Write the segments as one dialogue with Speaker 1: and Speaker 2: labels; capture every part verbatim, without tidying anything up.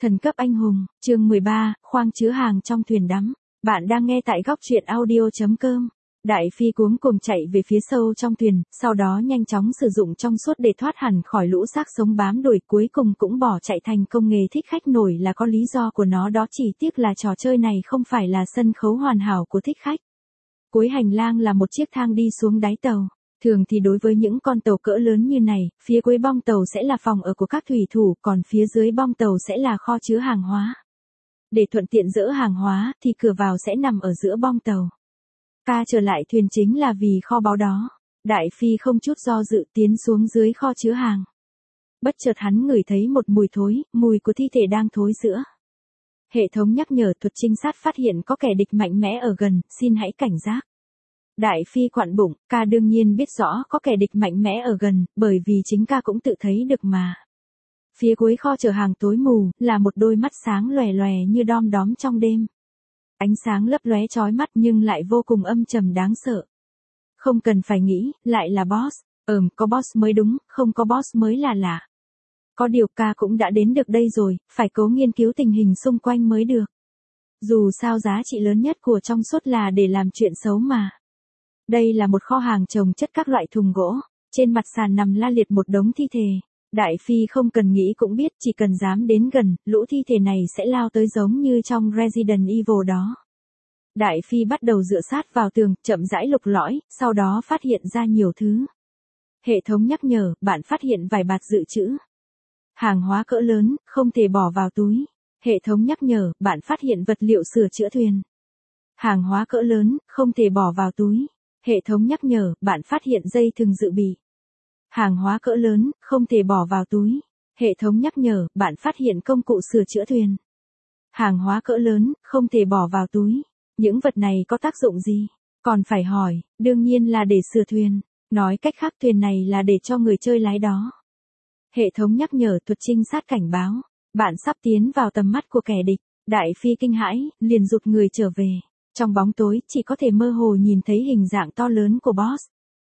Speaker 1: Thần cấp anh hùng, chương mười ba, khoang chứa hàng trong thuyền đắm. Bạn đang nghe tại góc truyện audio chấm com. Đại Phi cuống cuồng chạy về phía sâu trong thuyền, sau đó nhanh chóng sử dụng trong suốt để thoát hẳn khỏi lũ xác sống bám đuổi, cuối cùng cũng bỏ chạy thành công. Nghề thích khách nổi là có lý do của nó đó, chỉ tiếc là trò chơi này không phải là sân khấu hoàn hảo của thích khách. Cuối hành lang là một chiếc thang đi xuống đáy tàu. Thường thì đối với những con tàu cỡ lớn như này, phía cuối bong tàu sẽ là phòng ở của các thủy thủ, còn phía dưới bong tàu sẽ là kho chứa hàng hóa. Để thuận tiện dỡ hàng hóa, thì cửa vào sẽ nằm ở giữa bong tàu. Ca trở lại thuyền chính là vì kho báu đó. Đại Phi không chút do dự tiến xuống dưới kho chứa hàng. Bất chợt hắn ngửi thấy một mùi thối, mùi của thi thể đang thối rữa. Hệ thống nhắc nhở thuật trinh sát phát hiện có kẻ địch mạnh mẽ ở gần, xin hãy cảnh giác. Đại Phi quặn bụng, ca đương nhiên biết rõ có kẻ địch mạnh mẽ ở gần, bởi vì chính ca cũng tự thấy được mà. Phía cuối kho chở hàng tối mù, là một đôi mắt sáng lòe lòe như đom đóm trong đêm. Ánh sáng lấp lóe chói mắt nhưng lại vô cùng âm trầm đáng sợ. Không cần phải nghĩ, lại là boss. Ừm, có boss mới đúng, không có boss mới là lạ. Có điều ca cũng đã đến được đây rồi, phải cố nghiên cứu tình hình xung quanh mới được. Dù sao giá trị lớn nhất của trong suốt là để làm chuyện xấu mà. Đây là một kho hàng chồng chất các loại thùng gỗ, trên mặt sàn nằm la liệt một đống thi thể. Đại Phi không cần nghĩ cũng biết, chỉ cần dám đến gần, lũ thi thể này sẽ lao tới giống như trong Resident Evil đó. Đại Phi bắt đầu dựa sát vào tường, chậm rãi lục lọi, sau đó phát hiện ra nhiều thứ. Hệ thống nhắc nhở, bạn phát hiện vài bạt dự trữ. Hàng hóa cỡ lớn, không thể bỏ vào túi. Hệ thống nhắc nhở, bạn phát hiện vật liệu sửa chữa thuyền. Hàng hóa cỡ lớn, không thể bỏ vào túi. Hệ thống nhắc nhở, bạn phát hiện dây thừng dự bị. Hàng hóa cỡ lớn, không thể bỏ vào túi. Hệ thống nhắc nhở, bạn phát hiện công cụ sửa chữa thuyền. Hàng hóa cỡ lớn, không thể bỏ vào túi. Những vật này có tác dụng gì? Còn phải hỏi, đương nhiên là để sửa thuyền. Nói cách khác, thuyền này là để cho người chơi lái đó. Hệ thống nhắc nhở thuật trinh sát cảnh báo. Bạn sắp tiến vào tầm mắt của kẻ địch. Đại Phi kinh hãi, liền rụt người trở về. Trong bóng tối, chỉ có thể mơ hồ nhìn thấy hình dạng to lớn của boss.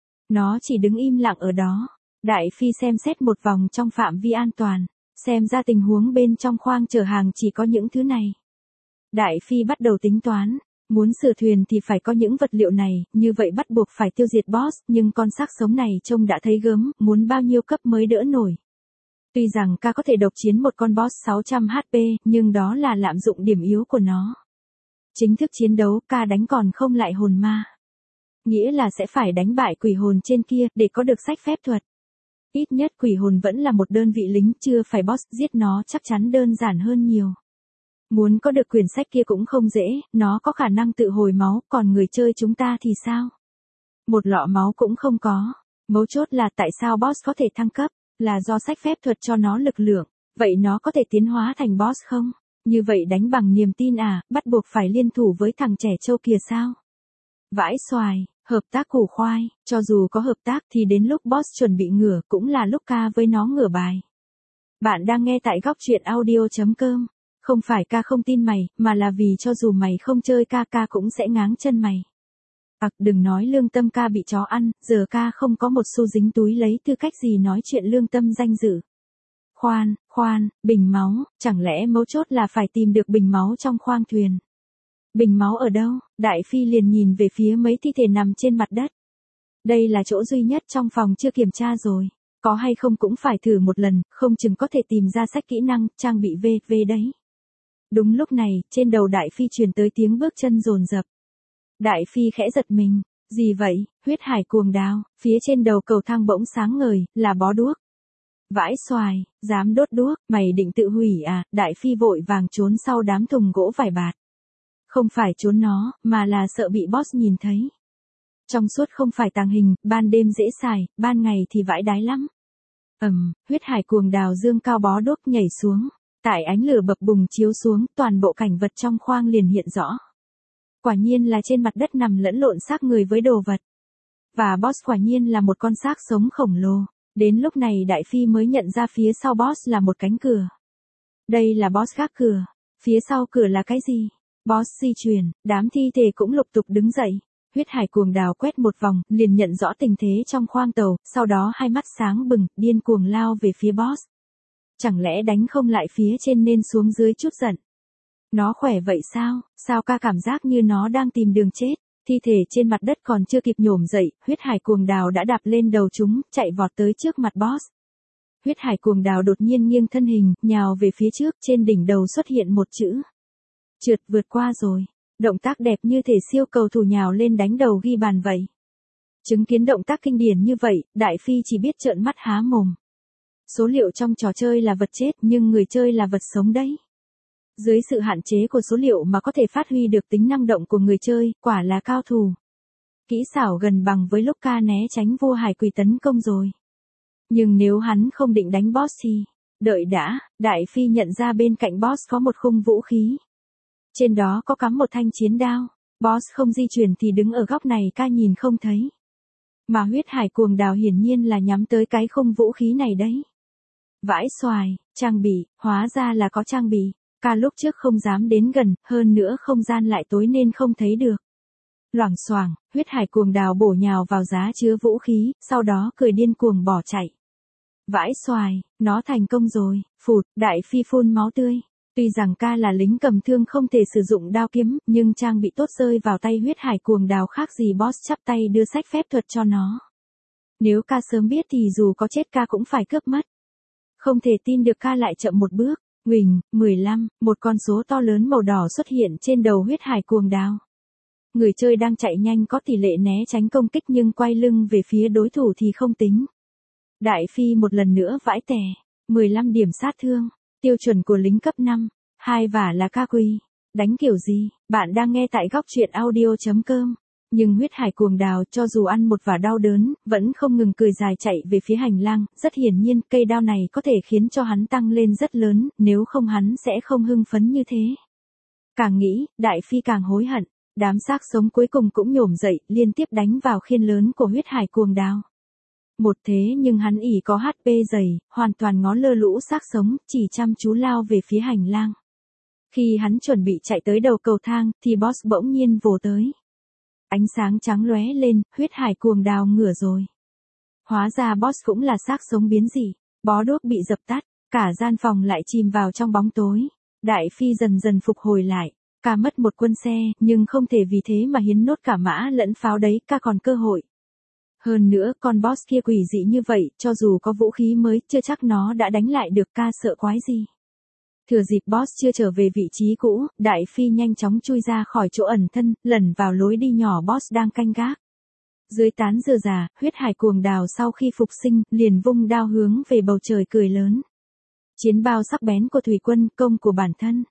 Speaker 1: Nó chỉ đứng im lặng ở đó. Đại Phi xem xét một vòng trong phạm vi an toàn. Xem ra tình huống bên trong khoang chở hàng chỉ có những thứ này. Đại Phi bắt đầu tính toán. Muốn sửa thuyền thì phải có những vật liệu này, như vậy bắt buộc phải tiêu diệt boss, nhưng con xác sống này trông đã thấy gớm, muốn bao nhiêu cấp mới đỡ nổi. Tuy rằng ca có thể độc chiến một con boss sáu trăm hát pê, nhưng đó là lạm dụng điểm yếu của nó. Chính thức chiến đấu, ca đánh còn không lại hồn ma. Nghĩa là sẽ phải đánh bại quỷ hồn trên kia, để có được sách phép thuật. Ít nhất quỷ hồn vẫn là một đơn vị lính, chưa phải boss, giết nó chắc chắn đơn giản hơn nhiều. Muốn có được quyển sách kia cũng không dễ, nó có khả năng tự hồi máu, còn người chơi chúng ta thì sao? Một lọ máu cũng không có. Mấu chốt là tại sao boss có thể thăng cấp, là do sách phép thuật cho nó lực lượng, vậy nó có thể tiến hóa thành boss không? Như vậy đánh bằng niềm tin à, bắt buộc phải liên thủ với thằng trẻ trâu kia sao? Vãi xoài, hợp tác củ khoai, cho dù có hợp tác thì đến lúc boss chuẩn bị ngửa cũng là lúc ca với nó ngửa bài. Bạn đang nghe tại góc truyện audio chấm com. Không phải ca không tin mày, mà là vì cho dù mày không chơi ca, ca cũng sẽ ngáng chân mày. Ặc, đừng nói lương tâm ca bị chó ăn, giờ ca không có một xu dính túi, lấy tư cách gì nói chuyện lương tâm danh dự. Khoan, khoan, bình máu, chẳng lẽ mấu chốt là phải tìm được bình máu trong khoang thuyền? Bình máu ở đâu? Đại Phi liền nhìn về phía mấy thi thể nằm trên mặt đất. Đây là chỗ duy nhất trong phòng chưa kiểm tra rồi. Có hay không cũng phải thử một lần, không chừng có thể tìm ra sách kỹ năng, trang bị vê vê đấy. Đúng lúc này, trên đầu Đại Phi truyền tới tiếng bước chân dồn dập. Đại Phi khẽ giật mình. Gì vậy? Huyết hải cuồng đao. Phía trên đầu cầu thang bỗng sáng ngời, là bó đuốc. Vãi xoài, dám đốt đuốc, mày định tự hủy à? Đại Phi vội vàng trốn sau đám thùng gỗ vải bạt. Không phải trốn nó, mà là sợ bị boss nhìn thấy. Trong suốt không phải tàng hình, ban đêm dễ xài, ban ngày thì vãi đái lắm. Ầm, huyết hải cuồng đào dương cao bó đuốc nhảy xuống. Tại ánh lửa bập bùng chiếu xuống, toàn bộ cảnh vật trong khoang liền hiện rõ. Quả nhiên là trên mặt đất nằm lẫn lộn xác người với đồ vật. Và boss quả nhiên là một con xác sống khổng lồ. Đến lúc này Đại Phi mới nhận ra phía sau boss là một cánh cửa. Đây là boss gác cửa. Phía sau cửa là cái gì? Boss di chuyển, đám thi thể cũng lục tục đứng dậy. Huyết hải cuồng đào quét một vòng, liền nhận rõ tình thế trong khoang tàu, sau đó hai mắt sáng bừng, điên cuồng lao về phía boss. Chẳng lẽ đánh không lại phía trên nên xuống dưới chút giận. Nó khỏe vậy sao, sao ca cảm giác như nó đang tìm đường chết. Thi thể trên mặt đất còn chưa kịp nhổm dậy, huyết hải cuồng đào đã đạp lên đầu chúng, chạy vọt tới trước mặt boss. Huyết hải cuồng đào đột nhiên nghiêng thân hình, nhào về phía trước, trên đỉnh đầu xuất hiện một chữ. Trượt vượt qua rồi. Động tác đẹp như thể siêu cầu thủ nhào lên đánh đầu ghi bàn vậy. Chứng kiến động tác kinh điển như vậy, Đại Phi chỉ biết trợn mắt há mồm. Số liệu trong trò chơi là vật chết nhưng người chơi là vật sống đấy. Dưới sự hạn chế của số liệu mà có thể phát huy được tính năng động của người chơi, quả là cao thủ. Kỹ xảo gần bằng với lúc ca né tránh vua hải quỷ tấn công rồi. Nhưng nếu hắn không định đánh boss thì, đợi đã, Đại Phi nhận ra bên cạnh boss có một khung vũ khí. Trên đó có cắm một thanh chiến đao, boss không di chuyển thì đứng ở góc này ca nhìn không thấy. Mà huyết hải cuồng đào hiển nhiên là nhắm tới cái khung vũ khí này đấy. Vãi xoài, trang bị, hóa ra là có trang bị. Ca lúc trước không dám đến gần, hơn nữa không gian lại tối nên không thấy được. Loảng xoảng, huyết hải cuồng đào bổ nhào vào giá chứa vũ khí, sau đó cười điên cuồng bỏ chạy. Vãi xoài, nó thành công rồi, phụt, Đại Phi phun máu tươi. Tuy rằng ca là lính cầm thương không thể sử dụng đao kiếm, nhưng trang bị tốt rơi vào tay huyết hải cuồng đào khác gì boss chắp tay đưa sách phép thuật cho nó. Nếu ca sớm biết thì dù có chết ca cũng phải cướp mất. Không thể tin được ca lại chậm một bước. Huỳnh, mười lăm, một con số to lớn màu đỏ xuất hiện trên đầu huyết hải cuồng đào. Người chơi đang chạy nhanh có tỷ lệ né tránh công kích nhưng quay lưng về phía đối thủ thì không tính. Đại Phi một lần nữa vãi tè, mười lăm điểm sát thương, tiêu chuẩn của lính cấp năm, hai vả là ca quỳ. Đánh kiểu gì, bạn đang nghe tại góc truyện audio chấm com. Nhưng huyết hải cuồng đào cho dù ăn một vả đau đớn, vẫn không ngừng cười dài chạy về phía hành lang, rất hiển nhiên cây đao này có thể khiến cho hắn tăng lên rất lớn, nếu không hắn sẽ không hưng phấn như thế. Càng nghĩ, Đại Phi càng hối hận, đám xác sống cuối cùng cũng nhổm dậy, liên tiếp đánh vào khiên lớn của huyết hải cuồng đào. Một thế nhưng hắn ỷ có hát pê dày, hoàn toàn ngó lơ lũ xác sống, chỉ chăm chú lao về phía hành lang. Khi hắn chuẩn bị chạy tới đầu cầu thang, thì boss bỗng nhiên vồ tới. Ánh sáng trắng lóe lên, huyết hải cuồng đào ngửa rồi. Hóa ra boss cũng là xác sống biến dị, bó đuốc bị dập tắt, cả gian phòng lại chìm vào trong bóng tối. Đại Phi dần dần phục hồi lại, ca mất một quân xe, nhưng không thể vì thế mà hiến nốt cả mã lẫn pháo đấy, ca còn cơ hội. Hơn nữa, con boss kia quỷ dị như vậy, cho dù có vũ khí mới, chưa chắc nó đã đánh lại được, ca sợ quái gì. Thừa dịp boss chưa trở về vị trí cũ, Đại Phi nhanh chóng chui ra khỏi chỗ ẩn thân, lẩn vào lối đi nhỏ boss đang canh gác. Dưới tán dừa già, huyết hải cuồng đào sau khi phục sinh, liền vung đao hướng về bầu trời cười lớn. Chiến bao sắc bén của thủy quân, công của bản thân.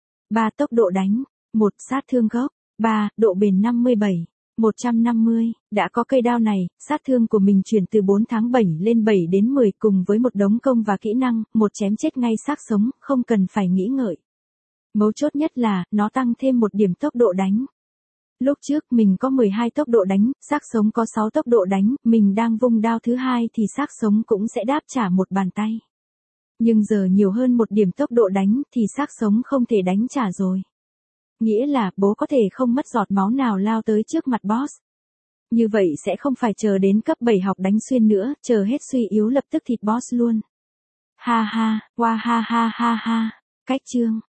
Speaker 1: ba Tốc độ đánh. một Sát thương gốc. ba Độ bền năm mươi bảy. một trăm năm mươi, đã có cây đao này, sát thương của mình chuyển từ bốn tháng bảy lên bảy đến mười cùng với một đống công và kỹ năng, một chém chết ngay xác sống, không cần phải nghĩ ngợi. Mấu chốt nhất là, nó tăng thêm một điểm tốc độ đánh. Lúc trước mình có mười hai tốc độ đánh, xác sống có sáu tốc độ đánh, mình đang vung đao thứ hai thì xác sống cũng sẽ đáp trả một bàn tay. Nhưng giờ nhiều hơn một điểm tốc độ đánh thì xác sống không thể đánh trả rồi. Nghĩa là bố có thể không mất giọt máu nào lao tới trước mặt boss. Như vậy sẽ không phải chờ đến cấp bảy học đánh xuyên nữa, chờ hết suy yếu lập tức thịt boss luôn. Ha ha, wa ha ha ha ha. Cách chương.